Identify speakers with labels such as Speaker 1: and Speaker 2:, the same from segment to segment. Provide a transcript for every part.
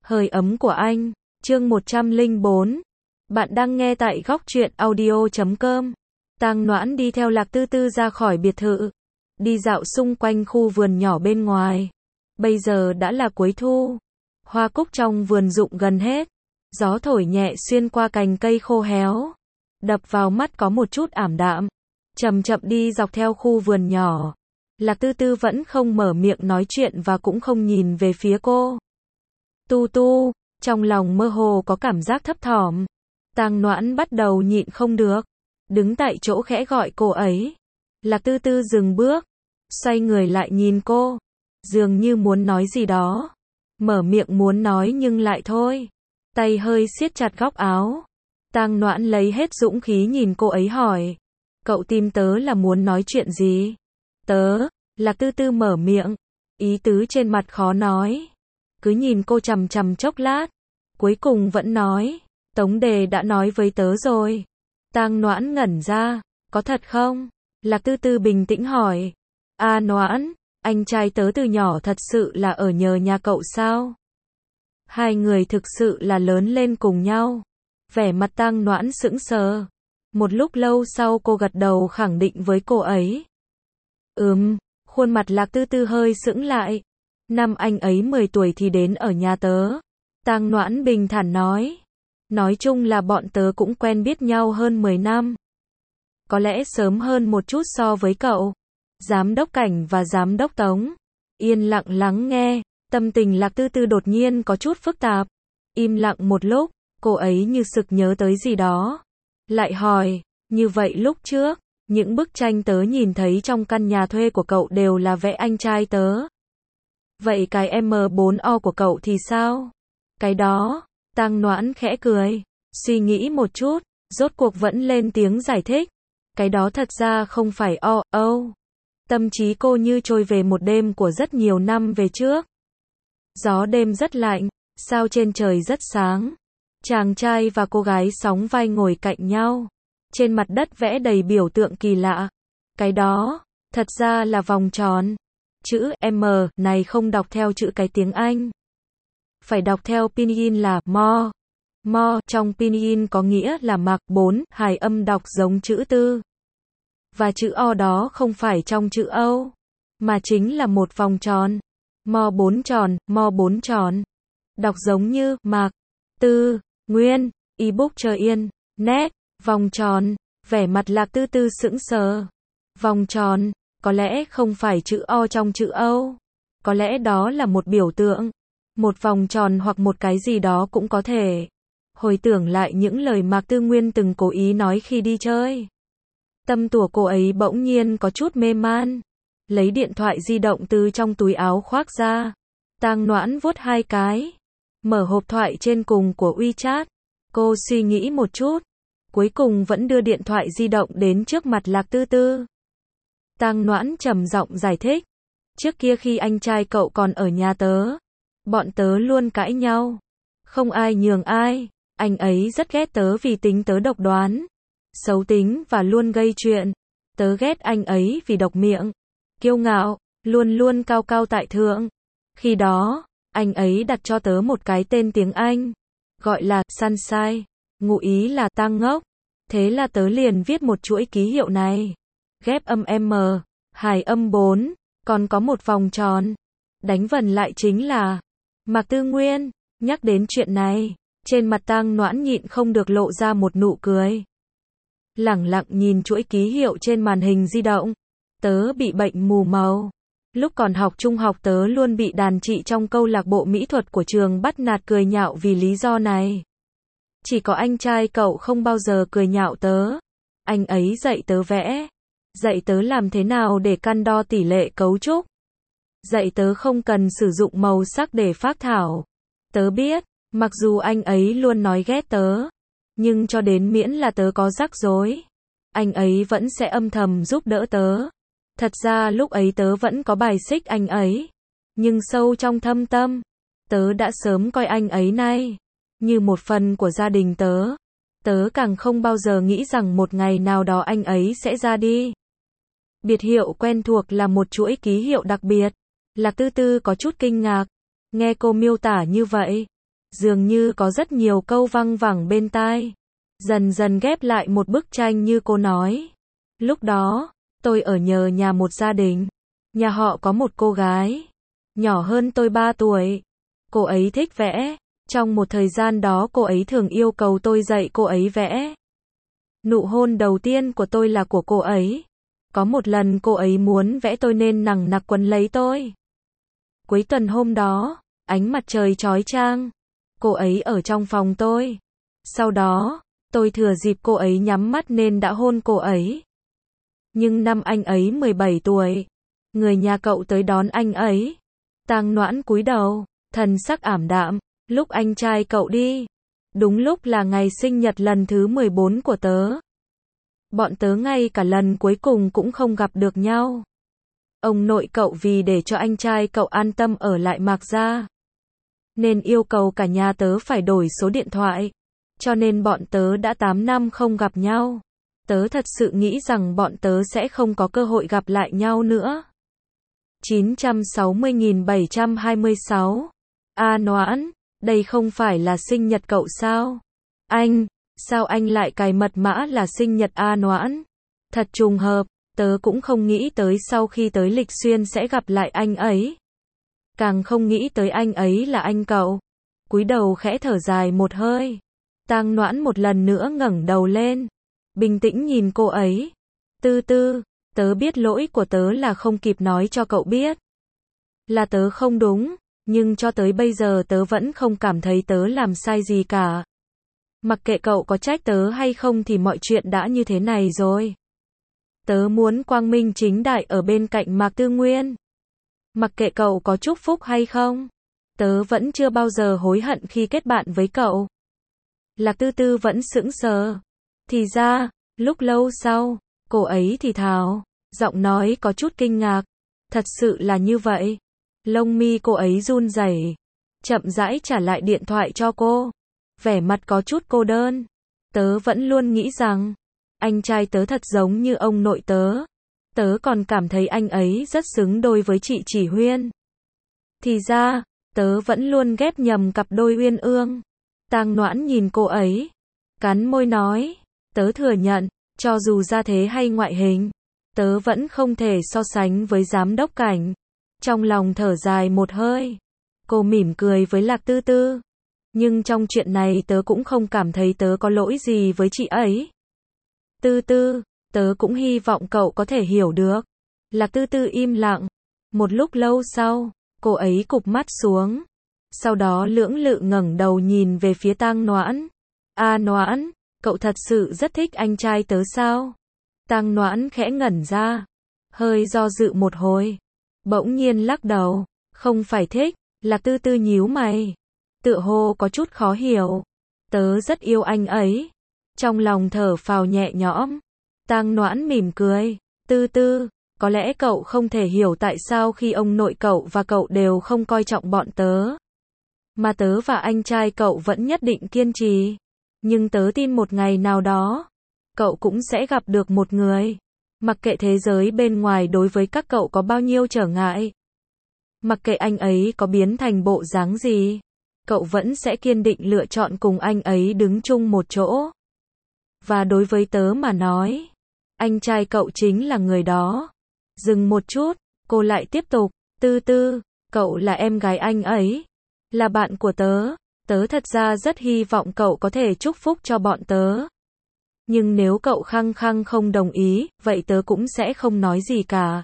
Speaker 1: Hơi ấm của anh, chương 104. Bạn đang nghe tại góc truyện audio.com. Tang Noãn đi theo Lạc Tư Tư ra khỏi biệt thự, đi dạo xung quanh khu vườn nhỏ bên ngoài. Bây giờ đã là cuối thu, hoa cúc trong vườn rụng gần hết, gió thổi nhẹ xuyên qua cành cây khô héo, đập vào mắt có một chút ảm đạm. Chậm chậm đi dọc theo khu vườn nhỏ, Lạc Tư Tư vẫn không mở miệng nói chuyện và cũng không nhìn về phía cô. Tu Tu, trong lòng mơ hồ có cảm giác thấp thỏm. Tang Noãn bắt đầu nhịn không được, đứng tại chỗ khẽ gọi cô ấy. Lạc Tư Tư dừng bước, xoay người lại nhìn cô, dường như muốn nói gì đó, mở miệng muốn nói nhưng lại thôi, tay hơi siết chặt góc áo. Tang Noãn lấy hết dũng khí nhìn cô ấy hỏi, cậu tìm tớ là muốn nói chuyện gì? Tớ, Lạc Tư Tư mở miệng, ý tứ trên mặt khó nói, cứ nhìn cô chằm chằm chốc lát, cuối cùng vẫn nói, Tống Đề đã nói với tớ rồi. Tang Noãn ngẩn ra, có thật không? Lạc Tư Tư bình tĩnh hỏi, Noãn, anh trai tớ từ nhỏ thật sự là ở nhờ nhà cậu sao? Hai người thực sự là lớn lên cùng nhau. Vẻ mặt Tang Noãn sững sờ. Một lúc lâu sau cô gật đầu khẳng định với cô ấy. Khuôn mặt Lạc Tư Tư hơi sững lại. Năm anh ấy 10 tuổi thì đến ở nhà tớ. Tang Noãn bình thản nói. Nói chung là bọn tớ cũng quen biết nhau hơn 10 năm. Có lẽ sớm hơn một chút so với cậu. Giám đốc Cảnh và giám đốc Tống yên lặng lắng nghe, tâm tình Lạc Tư Tư đột nhiên có chút phức tạp. Im lặng một lúc, cô ấy như sực nhớ tới gì đó. Lại hỏi, như vậy lúc trước, những bức tranh tớ nhìn thấy trong căn nhà thuê của cậu đều là vẽ anh trai tớ. Vậy cái M4O của cậu thì sao? Cái đó, Tang Noãn khẽ cười, suy nghĩ một chút, rốt cuộc vẫn lên tiếng giải thích. Cái đó thật ra không phải O. Tâm trí cô như trôi về một đêm của rất nhiều năm về trước. Gió đêm rất lạnh, sao trên trời rất sáng. Chàng trai và cô gái sóng vai ngồi cạnh nhau. Trên mặt đất vẽ đầy biểu tượng kỳ lạ. Cái đó, thật ra là vòng tròn. Chữ M này không đọc theo chữ cái tiếng Anh. Phải đọc theo pinyin là mo. Mo trong pinyin có nghĩa là mạc 4, hài âm đọc giống chữ tư. Và chữ O đó không phải trong chữ Âu, mà chính là một vòng tròn. Mo 4 tròn. Đọc giống như mạc, tư, nguyên, ebook chờ yên, nét, vòng tròn. Vẻ mặt Lạc Tư Tư sững sờ. Vòng tròn, có lẽ không phải chữ O trong chữ Âu. Có lẽ đó là một biểu tượng. Một vòng tròn hoặc một cái gì đó cũng có thể. Hồi tưởng lại những lời Mạc Tư Nguyên từng cố ý nói khi đi chơi. Tâm của cô ấy bỗng nhiên có chút mê man. Lấy điện thoại di động từ trong túi áo khoác ra. Tang Noãn vuốt hai cái. Mở hộp thoại trên cùng của WeChat. Cô suy nghĩ một chút. Cuối cùng vẫn đưa điện thoại di động đến trước mặt Lạc Tư Tư. Tang Noãn trầm giọng giải thích. Trước kia khi anh trai cậu còn ở nhà tớ, bọn tớ luôn cãi nhau. Không ai nhường ai. Anh ấy rất ghét tớ vì tính tớ độc đoán, xấu tính và luôn gây chuyện. Tớ ghét anh ấy vì độc miệng, kiêu ngạo, luôn luôn cao cao tại thượng. Khi đó, anh ấy đặt cho tớ một cái tên tiếng Anh, gọi là Sunshine, ngụ ý là tang ngốc. Thế là tớ liền viết một chuỗi ký hiệu này. Ghép âm M, hài âm 4, còn có một vòng tròn. Đánh vần lại chính là Mạc Tư Nguyên. Nhắc đến chuyện này, trên mặt Tang Noãn nhịn không được lộ ra một nụ cười. Lẳng lặng nhìn chuỗi ký hiệu trên màn hình di động. Tớ bị bệnh mù màu. Lúc còn học trung học tớ luôn bị đàn chị trong câu lạc bộ mỹ thuật của trường bắt nạt cười nhạo vì lý do này. Chỉ có anh trai cậu không bao giờ cười nhạo tớ. Anh ấy dạy tớ vẽ. Dạy tớ làm thế nào để căn đo tỷ lệ cấu trúc. Dạy tớ không cần sử dụng màu sắc để phác thảo. Tớ biết, mặc dù anh ấy luôn nói ghét tớ, nhưng cho đến miễn là tớ có rắc rối, anh ấy vẫn sẽ âm thầm giúp đỡ tớ. Thật ra lúc ấy tớ vẫn có bài xích anh ấy, nhưng sâu trong thâm tâm, tớ đã sớm coi anh ấy này như một phần của gia đình tớ. Tớ càng không bao giờ nghĩ rằng một ngày nào đó anh ấy sẽ ra đi. Biệt hiệu quen thuộc là một chuỗi ký hiệu đặc biệt. Lạc Tư Tư có chút kinh ngạc. Nghe cô miêu tả như vậy, dường như có rất nhiều câu văng vẳng bên tai. Dần dần ghép lại một bức tranh như cô nói. Lúc đó, tôi ở nhờ nhà một gia đình. Nhà họ có một cô gái, nhỏ hơn tôi 3 tuổi. Cô ấy thích vẽ. Trong một thời gian đó cô ấy thường yêu cầu tôi dạy cô ấy vẽ. Nụ hôn đầu tiên của tôi là của cô ấy. Có một lần cô ấy muốn vẽ tôi nên nằng nặc quấn lấy tôi. Cuối tuần hôm đó, ánh mặt trời chói chang. Cô ấy ở trong phòng tôi. Sau đó, tôi thừa dịp cô ấy nhắm mắt nên đã hôn cô ấy. Nhưng năm anh ấy 17 tuổi, người nhà cậu tới đón anh ấy. Tang Noãn cúi đầu, thần sắc ảm đạm. Lúc anh trai cậu đi, đúng lúc là ngày sinh nhật lần thứ 14 của tớ. Bọn tớ ngay cả lần cuối cùng cũng không gặp được nhau. Ông nội cậu vì để cho anh trai cậu an tâm ở lại Mạc Gia, nên yêu cầu cả nhà tớ phải đổi số điện thoại. Cho nên bọn tớ đã 8 năm không gặp nhau. Tớ thật sự nghĩ rằng bọn tớ sẽ không có cơ hội gặp lại nhau nữa. 960.726. A Noãn, đây không phải là sinh nhật cậu sao? Sao anh lại cài mật mã là sinh nhật A Noãn? Thật trùng hợp, tớ cũng không nghĩ tới sau khi tới Lịch Xuyên sẽ gặp lại anh ấy. Càng không nghĩ tới anh ấy là anh cậu. Cúi đầu khẽ thở dài một hơi. Tang Noãn một lần nữa ngẩng đầu lên, bình tĩnh nhìn cô ấy. Tư Tư, tớ biết lỗi của tớ là không kịp nói cho cậu biết. Là tớ không đúng, nhưng cho tới bây giờ tớ vẫn không cảm thấy tớ làm sai gì cả. Mặc kệ cậu có trách tớ hay không thì mọi chuyện đã như thế này rồi. Tớ muốn quang minh chính đại ở bên cạnh Mạc Tư Nguyên. Mặc kệ cậu có chúc phúc hay không, tớ vẫn chưa bao giờ hối hận khi kết bạn với cậu. Lạc Tư Tư vẫn sững sờ. Thì ra, lúc lâu sau, cô ấy thì thào, giọng nói có chút kinh ngạc. Thật sự là như vậy. Lông mi cô ấy run rẩy, chậm rãi trả lại điện thoại cho cô. Vẻ mặt có chút cô đơn. Tớ vẫn luôn nghĩ rằng, anh trai tớ thật giống như ông nội tớ. Tớ còn cảm thấy anh ấy rất xứng đôi với chị Chỉ Huyên. Thì ra, tớ vẫn luôn ghép nhầm cặp đôi uyên ương. Tang Noãn nhìn cô ấy, cắn môi nói, tớ thừa nhận, cho dù gia thế hay ngoại hình, tớ vẫn không thể so sánh với giám đốc Cảnh. Trong lòng thở dài một hơi, cô mỉm cười với Lạc Tư Tư. Nhưng trong chuyện này tớ cũng không cảm thấy tớ có lỗi gì với chị ấy. Tư Tư, tớ cũng hy vọng cậu có thể hiểu được. Lạc Tư Tư im lặng. Một lúc lâu sau, cô ấy cụp mắt xuống. Sau đó lưỡng lự ngẩng đầu nhìn về phía Tang Noãn. A Noãn, cậu thật sự rất thích anh trai tớ sao? Tang Noãn khẽ ngẩn ra, hơi do dự một hồi, bỗng nhiên lắc đầu, không phải thích. Lạc Tư Tư nhíu mày, tựa hồ có chút khó hiểu. Tớ rất yêu anh ấy. Trong lòng thở phào nhẹ nhõm. Tang Noãn mỉm cười, Tư Tư, có lẽ cậu không thể hiểu tại sao khi ông nội cậu và cậu đều không coi trọng bọn tớ, mà tớ và anh trai cậu vẫn nhất định kiên trì. Nhưng tớ tin một ngày nào đó, cậu cũng sẽ gặp được một người. Mặc kệ thế giới bên ngoài đối với các cậu có bao nhiêu trở ngại, mặc kệ anh ấy có biến thành bộ dáng gì, cậu vẫn sẽ kiên định lựa chọn cùng anh ấy đứng chung một chỗ. Và đối với tớ mà nói, anh trai cậu chính là người đó. Dừng một chút, cô lại tiếp tục, Tư Tư, cậu là em gái anh ấy, là bạn của tớ. Tớ thật ra rất hy vọng cậu có thể chúc phúc cho bọn tớ. Nhưng nếu cậu khăng khăng không đồng ý, vậy tớ cũng sẽ không nói gì cả.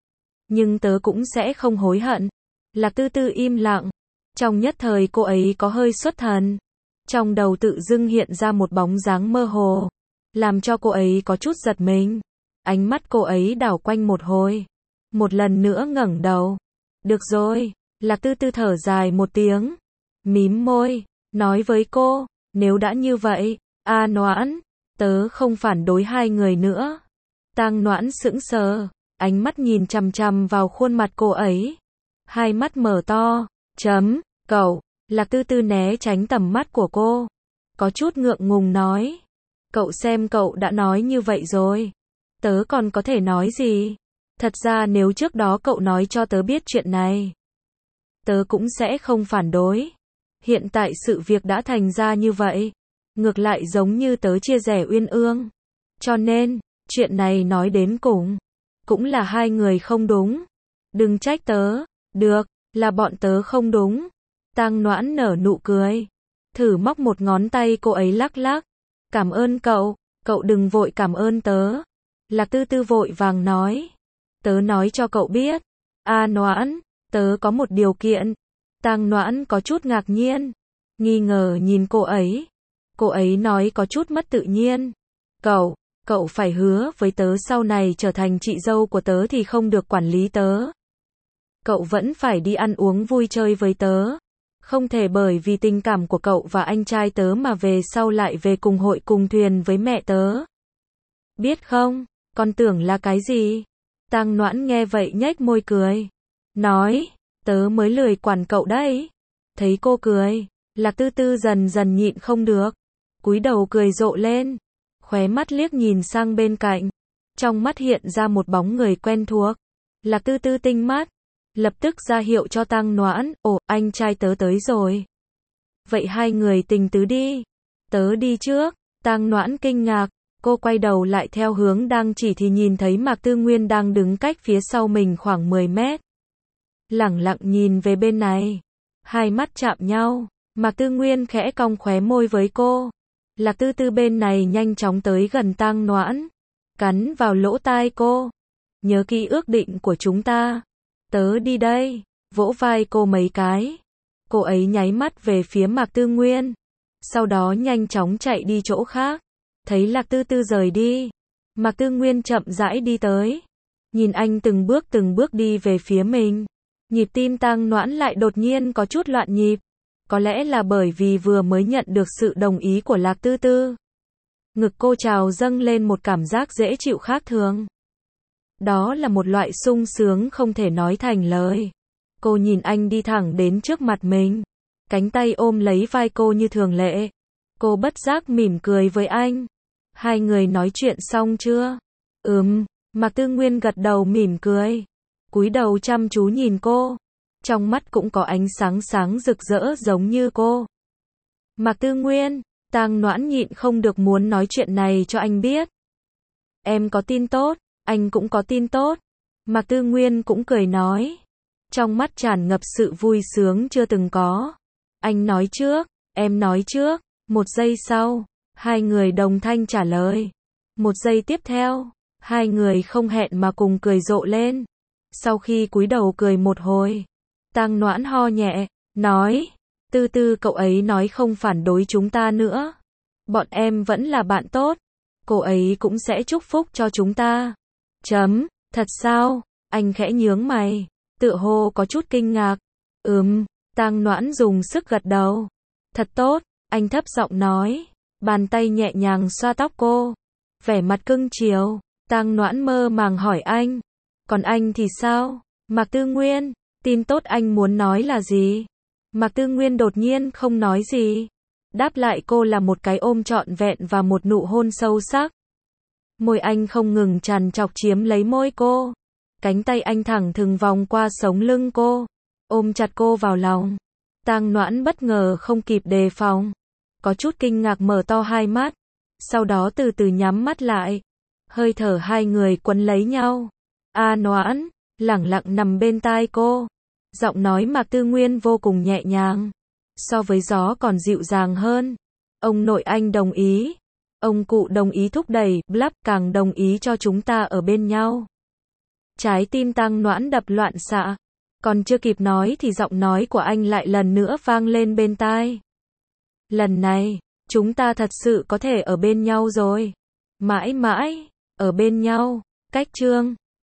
Speaker 1: Nhưng tớ cũng sẽ không hối hận. Lạc Tư Tư im lặng. Trong nhất thời cô ấy có hơi xuất thần. Trong đầu tự dưng hiện ra một bóng dáng mơ hồ, làm cho cô ấy có chút giật mình. Ánh mắt cô ấy đảo quanh một hồi, một lần nữa ngẩng đầu. Được rồi. Lạc Tư Tư thở dài một tiếng, mím môi, nói với cô, nếu đã như vậy, A Noãn, tớ không phản đối hai người nữa. Tang Noãn sững sờ, ánh mắt nhìn chằm chằm vào khuôn mặt cô ấy. Hai mắt mở to, cậu. Lạc Tư Tư né tránh tầm mắt của cô, có chút ngượng ngùng nói, cậu xem cậu đã nói như vậy rồi, tớ còn có thể nói gì? Thật ra nếu trước đó cậu nói cho tớ biết chuyện này, tớ cũng sẽ không phản đối. Hiện tại sự việc đã thành ra như vậy. Ngược lại giống như tớ chia rẽ uyên ương. Cho nên, chuyện này nói đến cùng. Cũng là hai người không đúng. Đừng trách tớ. Được, là bọn tớ không đúng. Tang Noãn nở nụ cười. Thử móc một ngón tay cô ấy lắc lắc. Cảm ơn cậu, cậu đừng vội cảm ơn tớ. Lạc Tư Tư vội vàng nói. Tớ nói cho cậu biết. Noãn, tớ có một điều kiện. Tang Noãn có chút ngạc nhiên. Nghi ngờ nhìn cô ấy. Cô ấy nói có chút mất tự nhiên. Cậu phải hứa với tớ sau này trở thành chị dâu của tớ thì không được quản lý tớ. Cậu vẫn phải đi ăn uống vui chơi với tớ. Không thể bởi vì tình cảm của cậu và anh trai tớ mà về sau lại về cùng hội cùng thuyền với mẹ tớ. Biết không, con tưởng là cái gì? Tang Noãn nghe vậy nhếch môi cười. Nói, tớ mới lười quản cậu đấy. Thấy cô cười, Lạc Tư Tư dần dần nhịn không được. Cúi đầu cười rộ lên. Khóe mắt liếc nhìn sang bên cạnh. Trong mắt hiện ra một bóng người quen thuộc. Lạc Tư Tư tinh mắt. Lập tức ra hiệu cho Tang Noãn. Ồ, anh trai tớ tới rồi. Vậy hai người tình tứ đi. Tớ đi trước. Tang Noãn kinh ngạc. Cô quay đầu lại theo hướng đang chỉ thì nhìn thấy Mạc Tư Nguyên đang đứng cách phía sau mình khoảng 10 mét. Lẳng lặng nhìn về bên này. Hai mắt chạm nhau. Mạc Tư Nguyên khẽ cong khóe môi với cô. Lạc Tư Tư bên này nhanh chóng tới gần Tang Noãn. Cắn vào lỗ tai cô. Nhớ kỹ ước định của chúng ta. Tớ đi đây. Vỗ vai cô mấy cái. Cô ấy nháy mắt về phía Mạc Tư Nguyên. Sau đó nhanh chóng chạy đi chỗ khác. Thấy Lạc Tư Tư rời đi. Mạc Tư Nguyên chậm rãi đi tới. Nhìn anh từng bước đi về phía mình. Nhịp tim Tang Noãn lại đột nhiên có chút loạn nhịp. Có lẽ là bởi vì vừa mới nhận được sự đồng ý của Lạc Tư Tư. Ngực cô trào dâng lên một cảm giác dễ chịu khác thường. Đó là một loại sung sướng không thể nói thành lời. Cô nhìn anh đi thẳng đến trước mặt mình. Cánh tay ôm lấy vai cô như thường lệ. Cô bất giác mỉm cười với anh. Hai người nói chuyện xong chưa? Mạc Tư Nguyên gật đầu mỉm cười. Cúi đầu chăm chú nhìn cô. Trong mắt cũng có ánh sáng sáng rực rỡ giống như cô. Mạc Tư Nguyên, Tang Noãn nhịn không được muốn nói chuyện này cho anh biết. Em có tin tốt, anh cũng có tin tốt. Mạc Tư Nguyên cũng cười nói. Trong mắt tràn ngập sự vui sướng chưa từng có. Anh nói trước, em nói trước. Một giây sau, hai người đồng thanh trả lời. Một giây tiếp theo, hai người không hẹn mà cùng cười rộ lên. Sau khi cúi đầu cười một hồi, Tang Noãn ho nhẹ, nói, Tư Tư cậu ấy nói không phản đối chúng ta nữa. Bọn em vẫn là bạn tốt. Cô ấy cũng sẽ chúc phúc cho chúng ta. Thật sao? Anh khẽ nhướng mày, tựa hồ có chút kinh ngạc. Tang Noãn dùng sức gật đầu. Thật tốt, anh thấp giọng nói, bàn tay nhẹ nhàng xoa tóc cô. Vẻ mặt cưng chiều, Tang Noãn mơ màng hỏi anh. Còn anh thì sao? Mạc Tư Nguyên, tin tốt anh muốn nói là gì? Mạc Tư Nguyên đột nhiên không nói gì. Đáp lại cô là một cái ôm trọn vẹn và một nụ hôn sâu sắc. Môi anh không ngừng trằn trọc chiếm lấy môi cô. Cánh tay anh thẳng thừng vòng qua sống lưng cô, ôm chặt cô vào lòng. Tang Noãn bất ngờ không kịp đề phòng. Có chút kinh ngạc mở to hai mắt. Sau đó từ từ nhắm mắt lại. Hơi thở hai người quấn lấy nhau. Noãn, lẳng lặng nằm bên tai cô. Giọng nói Mạc Tư Nguyên vô cùng nhẹ nhàng. So với gió còn dịu dàng hơn. Ông nội anh đồng ý. Ông cụ đồng ý thúc đẩy, blắp càng đồng ý cho chúng ta ở bên nhau. Trái tim Tang Noãn đập loạn xạ. Còn chưa kịp nói thì giọng nói của anh lại lần nữa vang lên bên tai. Lần này, chúng ta thật sự có thể ở bên nhau rồi. Mãi mãi, ở bên nhau. Cách chương